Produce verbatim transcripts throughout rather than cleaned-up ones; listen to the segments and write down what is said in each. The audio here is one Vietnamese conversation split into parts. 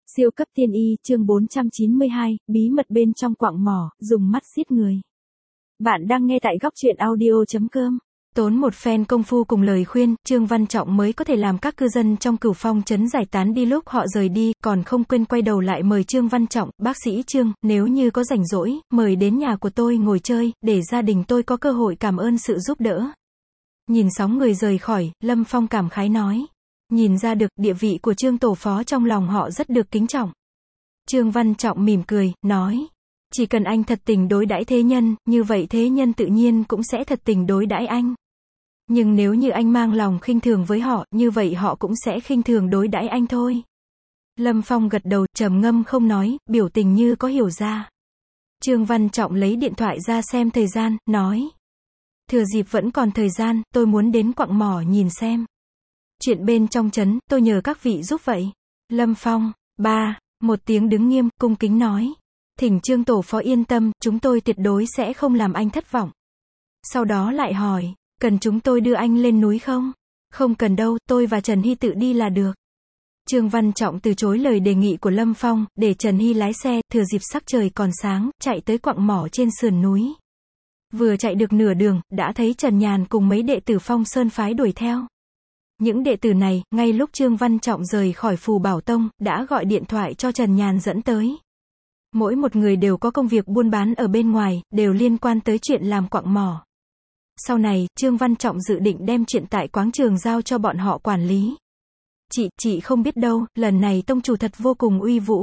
Siêu cấp tiên y, chương bốn trăm chín mươi hai, bí mật bên trong quặng mỏ, dùng mắt giết người. Bạn đang nghe tại góc truyện audio.com. Tốn một phen công phu cùng lời khuyên, Trương Văn Trọng mới có thể làm các cư dân trong Cửu Phong trấn giải tán đi lúc họ rời đi, còn không quên quay đầu lại mời Trương Văn Trọng, bác sĩ Trương, nếu như có rảnh rỗi, mời đến nhà của tôi ngồi chơi, để gia đình tôi có cơ hội cảm ơn sự giúp đỡ. Nhìn sóng người rời khỏi, Lâm Phong cảm khái nói. Nhìn ra được, địa vị của Trương tổ phó trong lòng họ rất được kính trọng. Trương Văn Trọng mỉm cười, nói. Chỉ cần anh thật tình đối đãi thế nhân, như vậy thế nhân tự nhiên cũng sẽ thật tình đối đãi anh. Nhưng nếu như anh mang lòng khinh thường với họ, như vậy họ cũng sẽ khinh thường đối đãi anh thôi. Lâm Phong gật đầu, trầm ngâm không nói, biểu tình như có hiểu ra. Trương Văn Trọng lấy điện thoại ra xem thời gian, nói. Thừa dịp vẫn còn thời gian, tôi muốn đến quặng mỏ nhìn xem. Chuyện bên trong trấn, tôi nhờ các vị giúp vậy. Lâm Phong, ba, một tiếng đứng nghiêm, cung kính nói. Thỉnh Trương tổ phó yên tâm, chúng tôi tuyệt đối sẽ không làm anh thất vọng. Sau đó lại hỏi, cần chúng tôi đưa anh lên núi không? Không cần đâu, tôi và Trần Hy tự đi là được. Trương Văn Trọng từ chối lời đề nghị của Lâm Phong, để Trần Hy lái xe, thừa dịp sắc trời còn sáng, chạy tới quặng mỏ trên sườn núi. Vừa chạy được nửa đường, đã thấy Trần Nhàn cùng mấy đệ tử Phong Sơn phái đuổi theo. Những đệ tử này, ngay lúc Trương Văn Trọng rời khỏi Phù Bảo Tông, đã gọi điện thoại cho Trần Nhàn dẫn tới. Mỗi một người đều có công việc buôn bán ở bên ngoài, đều liên quan tới chuyện làm quặng mỏ. Sau này, Trương Văn Trọng dự định đem chuyện tại quáng trường giao cho bọn họ quản lý. Chị, chị không biết đâu, lần này tông chủ thật vô cùng uy vũ.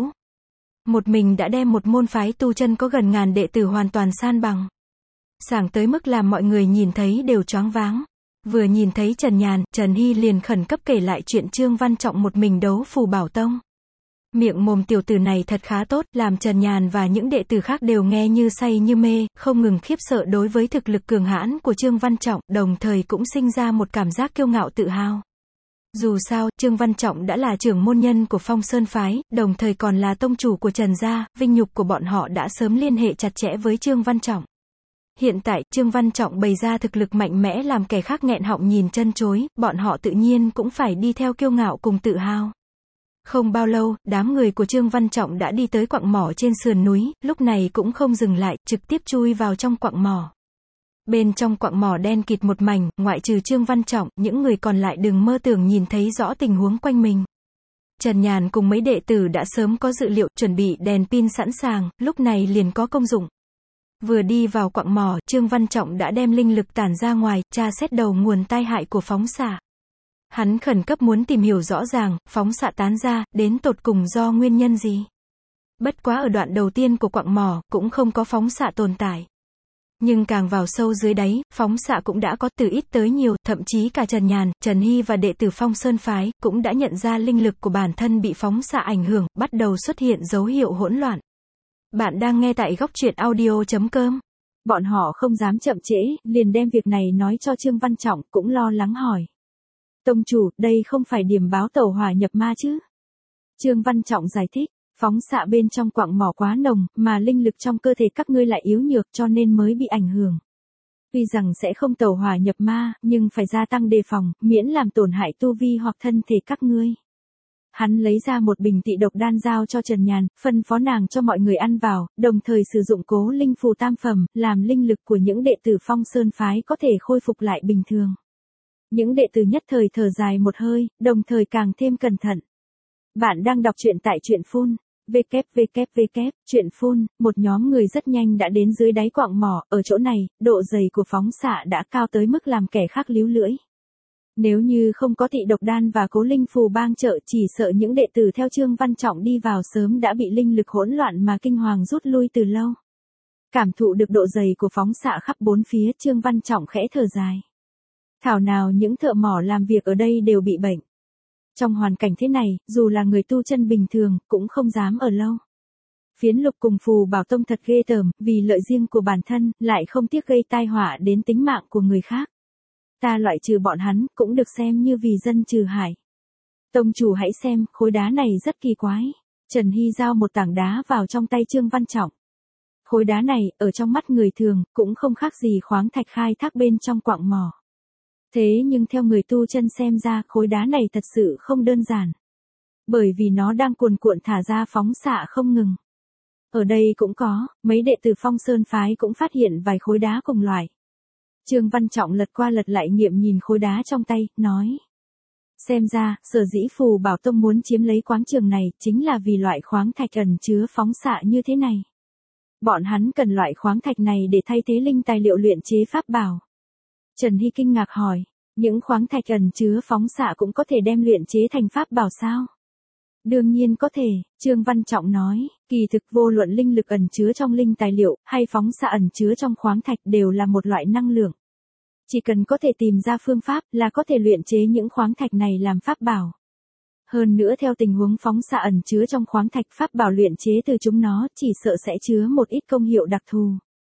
Một mình đã đem một môn phái tu chân có gần ngàn đệ tử hoàn toàn san bằng. Sảng tới mức làm mọi người nhìn thấy đều choáng váng. Vừa nhìn thấy Trần Nhàn, Trần Hy liền khẩn cấp kể lại chuyện Trương Văn Trọng một mình đấu Phù Bảo Tông. Miệng mồm tiểu tử này thật khá tốt, làm Trần Nhàn và những đệ tử khác đều nghe như say như mê, không ngừng khiếp sợ đối với thực lực cường hãn của Trương Văn Trọng, đồng thời cũng sinh ra một cảm giác kiêu ngạo tự hào. Dù sao, Trương Văn Trọng đã là trưởng môn nhân của Phong Sơn Phái, đồng thời còn là tông chủ của Trần gia, vinh nhục của bọn họ đã sớm liên hệ chặt chẽ với Trương Văn Trọng. Hiện tại, Trương Văn Trọng bày ra thực lực mạnh mẽ làm kẻ khác nghẹn họng nhìn chân chối, bọn họ tự nhiên cũng phải đi theo kiêu ngạo cùng tự hào. Không bao lâu, đám người của Trương Văn Trọng đã đi tới quặng mỏ trên sườn núi, lúc này cũng không dừng lại, trực tiếp chui vào trong quặng mỏ. Bên trong quặng mỏ đen kịt một mảnh, ngoại trừ Trương Văn Trọng, những người còn lại đừng mơ tưởng nhìn thấy rõ tình huống quanh mình. Trần Nhàn cùng mấy đệ tử đã sớm có dự liệu, chuẩn bị đèn pin sẵn sàng, lúc này liền có công dụng. Vừa đi vào quặng mỏ, Trương Văn Trọng đã đem linh lực tản ra ngoài, tra xét đầu nguồn tai hại của phóng xạ. Hắn khẩn cấp muốn tìm hiểu rõ ràng, phóng xạ tán ra, đến tột cùng do nguyên nhân gì. Bất quá ở đoạn đầu tiên của quặng mỏ, cũng không có phóng xạ tồn tại. Nhưng càng vào sâu dưới đáy, phóng xạ cũng đã có từ ít tới nhiều, thậm chí cả Trần Nhàn, Trần Hy và đệ tử Phong Sơn Phái, cũng đã nhận ra linh lực của bản thân bị phóng xạ ảnh hưởng, bắt đầu xuất hiện dấu hiệu hỗn loạn. Bạn đang nghe tại góc truyện audio.com. Bọn họ không dám chậm trễ, liền đem việc này nói cho Trương Văn Trọng, cũng lo lắng hỏi. Tông chủ, đây không phải điểm báo tẩu hỏa nhập ma chứ? Trương Văn Trọng giải thích, phóng xạ bên trong quặng mỏ quá nồng, mà linh lực trong cơ thể các ngươi lại yếu nhược cho nên mới bị ảnh hưởng. Tuy rằng sẽ không tẩu hỏa nhập ma, nhưng phải gia tăng đề phòng, miễn làm tổn hại tu vi hoặc thân thể các ngươi. Hắn lấy ra một bình tị độc đan giao cho Trần Nhàn, phân phó nàng cho mọi người ăn vào, đồng thời sử dụng cố linh phù tam phẩm, làm linh lực của những đệ tử Phong Sơn Phái có thể khôi phục lại bình thường. Những đệ tử nhất thời thở dài một hơi, đồng thời càng thêm cẩn thận. Bạn đang đọc truyện tại truyện phun, www, truyện phun, một nhóm người rất nhanh đã đến dưới đáy quặng mỏ, ở chỗ này, độ dày của phóng xạ đã cao tới mức làm kẻ khác líu lưỡi. Nếu như không có tị độc đan và cố linh phù bang trợ, chỉ sợ những đệ tử theo Trương Văn Trọng đi vào sớm đã bị linh lực hỗn loạn mà kinh hoàng rút lui từ lâu. Cảm thụ được độ dày của phóng xạ khắp bốn phía, Trương Văn Trọng khẽ thở dài. Thảo nào những thợ mỏ làm việc ở đây đều bị bệnh. Trong hoàn cảnh thế này, dù là người tu chân bình thường, cũng không dám ở lâu. Phiến Lục cùng Phù Bảo Tông thật ghê tởm, vì lợi riêng của bản thân, lại không tiếc gây tai họa đến tính mạng của người khác. Ta loại trừ bọn hắn, cũng được xem như vì dân trừ hại. Tông chủ hãy xem, khối đá này rất kỳ quái. Trần Hy giao một tảng đá vào trong tay Trương Văn Trọng. Khối đá này, ở trong mắt người thường, cũng không khác gì khoáng thạch khai thác bên trong quặng mỏ. Thế nhưng theo người tu chân xem ra, khối đá này thật sự không đơn giản. bởi vì nó đang cuồn cuộn thả ra phóng xạ không ngừng. Ở đây cũng có, mấy đệ tử Phong Sơn phái cũng phát hiện vài khối đá cùng loại. Trương Văn Trọng lật qua lật lại nghiệm nhìn khối đá trong tay, nói. Xem ra, sở dĩ Phù Bảo Tông muốn chiếm lấy quáng trường này, chính là vì loại khoáng thạch ẩn chứa phóng xạ như thế này. Bọn hắn cần loại khoáng thạch này để thay thế linh tài liệu luyện chế pháp bảo. Trần Hy kinh ngạc hỏi, những khoáng thạch ẩn chứa phóng xạ cũng có thể đem luyện chế thành pháp bảo sao? Đương nhiên có thể, Trương Văn Trọng nói, kỳ thực vô luận linh lực ẩn chứa trong linh tài liệu, hay phóng xạ ẩn chứa trong khoáng thạch đều là một loại năng lượng. Chỉ cần có thể tìm ra phương pháp là có thể luyện chế những khoáng thạch này làm pháp bảo. Hơn nữa theo tình huống phóng xạ ẩn chứa trong khoáng thạch pháp bảo luyện chế từ chúng nó chỉ sợ sẽ chứa một ít công hiệu đặc thù.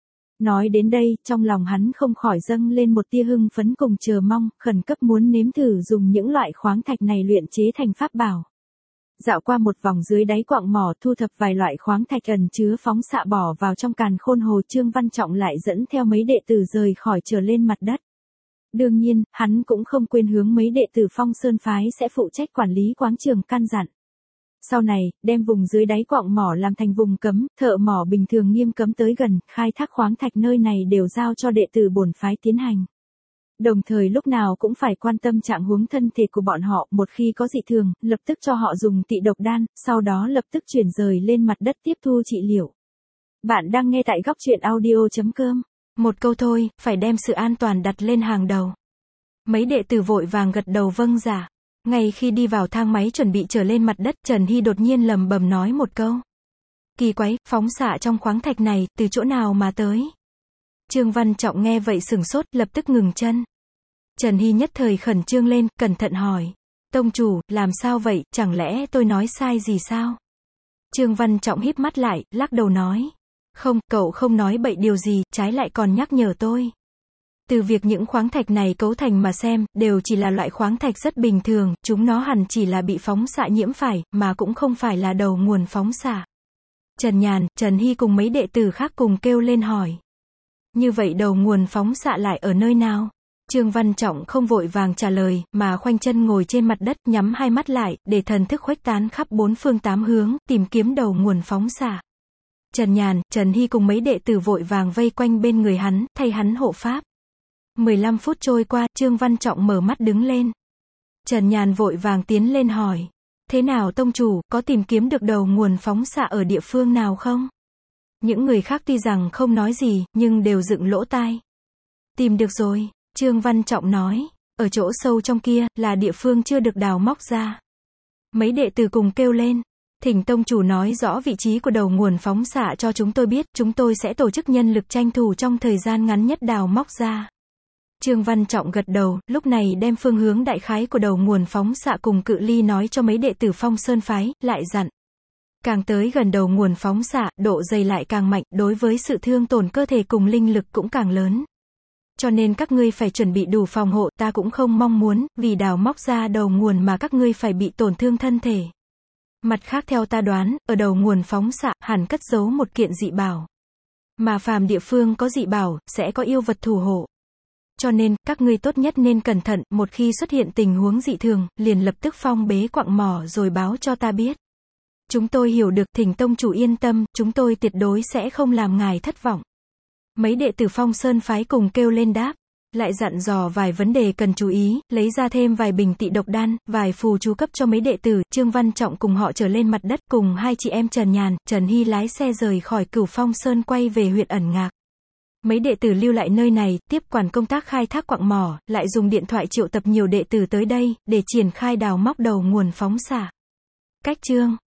Nói đến đây, trong lòng hắn không khỏi dâng lên một tia hưng phấn cùng chờ mong, khẩn cấp muốn nếm thử dùng những loại khoáng thạch này luyện chế thành pháp bảo. Dạo qua một vòng dưới đáy quặng mỏ thu thập vài loại khoáng thạch ẩn chứa phóng xạ bỏ vào trong càn khôn hồ, Trương Văn Trọng lại dẫn theo mấy đệ tử rời khỏi trở lên mặt đất. Đương nhiên, hắn cũng không quên hướng mấy đệ tử Phong Sơn phái sẽ phụ trách quản lý quáng trường căn dặn. Sau này, đem vùng dưới đáy quặng mỏ làm thành vùng cấm, thợ mỏ bình thường nghiêm cấm tới gần, khai thác khoáng thạch nơi này đều giao cho đệ tử bổn phái tiến hành. Đồng thời lúc nào cũng phải quan tâm trạng huống thân thể của bọn họ, một khi có dị thường, lập tức cho họ dùng tị độc đan, sau đó lập tức chuyển rời lên mặt đất tiếp thu trị liệu. Bạn đang nghe tại góc truyện audio chấm com. Một câu thôi, phải đem sự an toàn đặt lên hàng đầu. Mấy đệ tử vội vàng gật đầu vâng dạ. Ngay khi đi vào thang máy chuẩn bị trở lên mặt đất, Trần Hy đột nhiên lầm bầm nói một câu. Kỳ quái, phóng xạ trong khoáng thạch này, từ chỗ nào mà tới? Trương Văn Trọng nghe vậy sửng sốt, lập tức ngừng chân. Trần Hy nhất thời khẩn trương lên, cẩn thận hỏi. Tông chủ, làm sao vậy, chẳng lẽ tôi nói sai gì sao? Trương Văn Trọng híp mắt lại, lắc đầu nói. Không, cậu không nói bậy điều gì, trái lại còn nhắc nhở tôi. Từ việc những khoáng thạch này cấu thành mà xem, đều chỉ là loại khoáng thạch rất bình thường, chúng nó hẳn chỉ là bị phóng xạ nhiễm phải, mà cũng không phải là đầu nguồn phóng xạ. Trần Nhàn, Trần Hy cùng mấy đệ tử khác cùng kêu lên hỏi. Như vậy đầu nguồn phóng xạ lại ở nơi nào? Trương Văn Trọng không vội vàng trả lời, mà khoanh chân ngồi trên mặt đất, nhắm hai mắt lại, để thần thức khuếch tán khắp bốn phương tám hướng, tìm kiếm đầu nguồn phóng xạ. Trần Nhàn, Trần Hy cùng mấy đệ tử vội vàng vây quanh bên người hắn, thay hắn hộ pháp. mười lăm phút trôi qua, Trương Văn Trọng mở mắt đứng lên. Trần Nhàn vội vàng tiến lên hỏi. Thế nào tông chủ, có tìm kiếm được đầu nguồn phóng xạ ở địa phương nào không? Những người khác tuy rằng không nói gì, nhưng đều dựng lỗ tai. Tìm được rồi, Trương Văn Trọng nói. Ở chỗ sâu trong kia, là địa phương chưa được đào móc ra. Mấy đệ tử cùng kêu lên. Thỉnh tông chủ nói rõ vị trí của đầu nguồn phóng xạ cho chúng tôi biết, chúng tôi sẽ tổ chức nhân lực tranh thủ trong thời gian ngắn nhất đào móc ra. Trương Văn Trọng gật đầu, lúc này đem phương hướng đại khái của đầu nguồn phóng xạ cùng cự ly nói cho mấy đệ tử Phong Sơn phái, lại dặn. Càng tới gần đầu nguồn phóng xạ, độ dày lại càng mạnh, đối với sự thương tổn cơ thể cùng linh lực cũng càng lớn. Cho nên các ngươi phải chuẩn bị đủ phòng hộ, ta cũng không mong muốn, vì đào móc ra đầu nguồn mà các ngươi phải bị tổn thương thân thể. Mặt khác theo ta đoán, ở đầu nguồn phóng xạ, hẳn cất giấu một kiện dị bảo. Mà phàm địa phương có dị bảo, sẽ có yêu vật thủ hộ. Cho nên, các ngươi tốt nhất nên cẩn thận, một khi xuất hiện tình huống dị thường, liền lập tức phong bế quặng mỏ rồi báo cho ta biết. Chúng tôi hiểu được, thỉnh tông chủ yên tâm, chúng tôi tuyệt đối sẽ không làm ngài thất vọng. Mấy đệ tử Phong Sơn phái cùng kêu lên đáp. Lại dặn dò vài vấn đề cần chú ý, lấy ra thêm vài bình tị độc đan, vài phù chú cấp cho mấy đệ tử. Trương Văn Trọng cùng họ trở lên mặt đất, cùng hai chị em Trần Nhàn, Trần Hy lái xe rời khỏi Cửu Phong Sơn quay về huyện ẩn ngạc. Mấy đệ tử lưu lại nơi này, tiếp quản công tác khai thác quặng mỏ, lại dùng điện thoại triệu tập nhiều đệ tử tới đây, để triển khai đào móc đầu nguồn phóng xạ. Cách chương